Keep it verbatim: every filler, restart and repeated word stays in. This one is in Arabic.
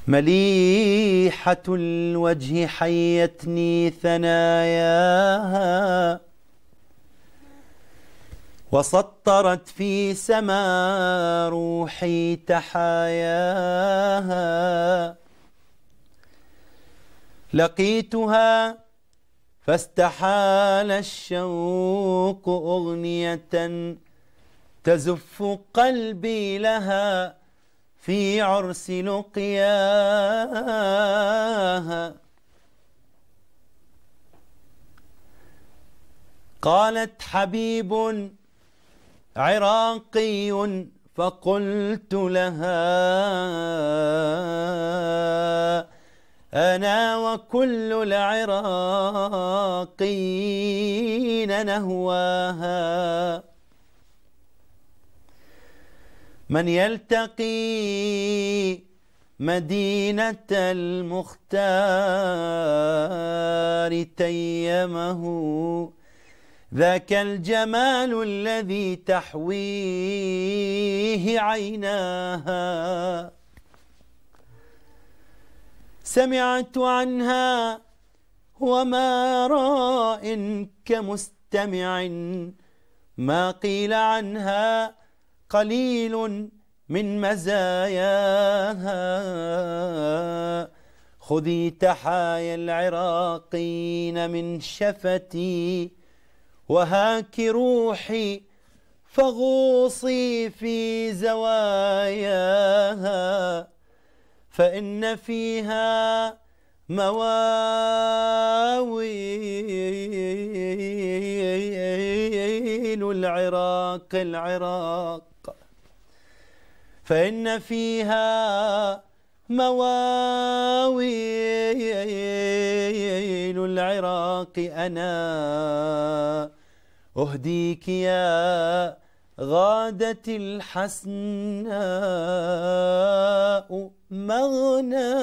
مليحة الوجه حيتني ثناياها، وسطرت في سما روحي تحاياها. لقيتها فاستحال الشوق أغنية تزف قلبي لها في عرس لقياها. قالت حبيب عراقي، فقلت لها أنا وكل العراقين نهواها. من يلتقي مدينة المختار تيمه، ذاك الجمال الذي تحويه عيناها. سمعت عنها وما راء كمستمع، ما قيل عنها قليل من مزاياها. خذي تحايا العراقين من شفتي، وهاك روحي فغوصي في زواياها، فإن فيها مواويل العراق العراق فإن فيها مواويل العراق. أنا أهديك يا غادة الحسناء مغنى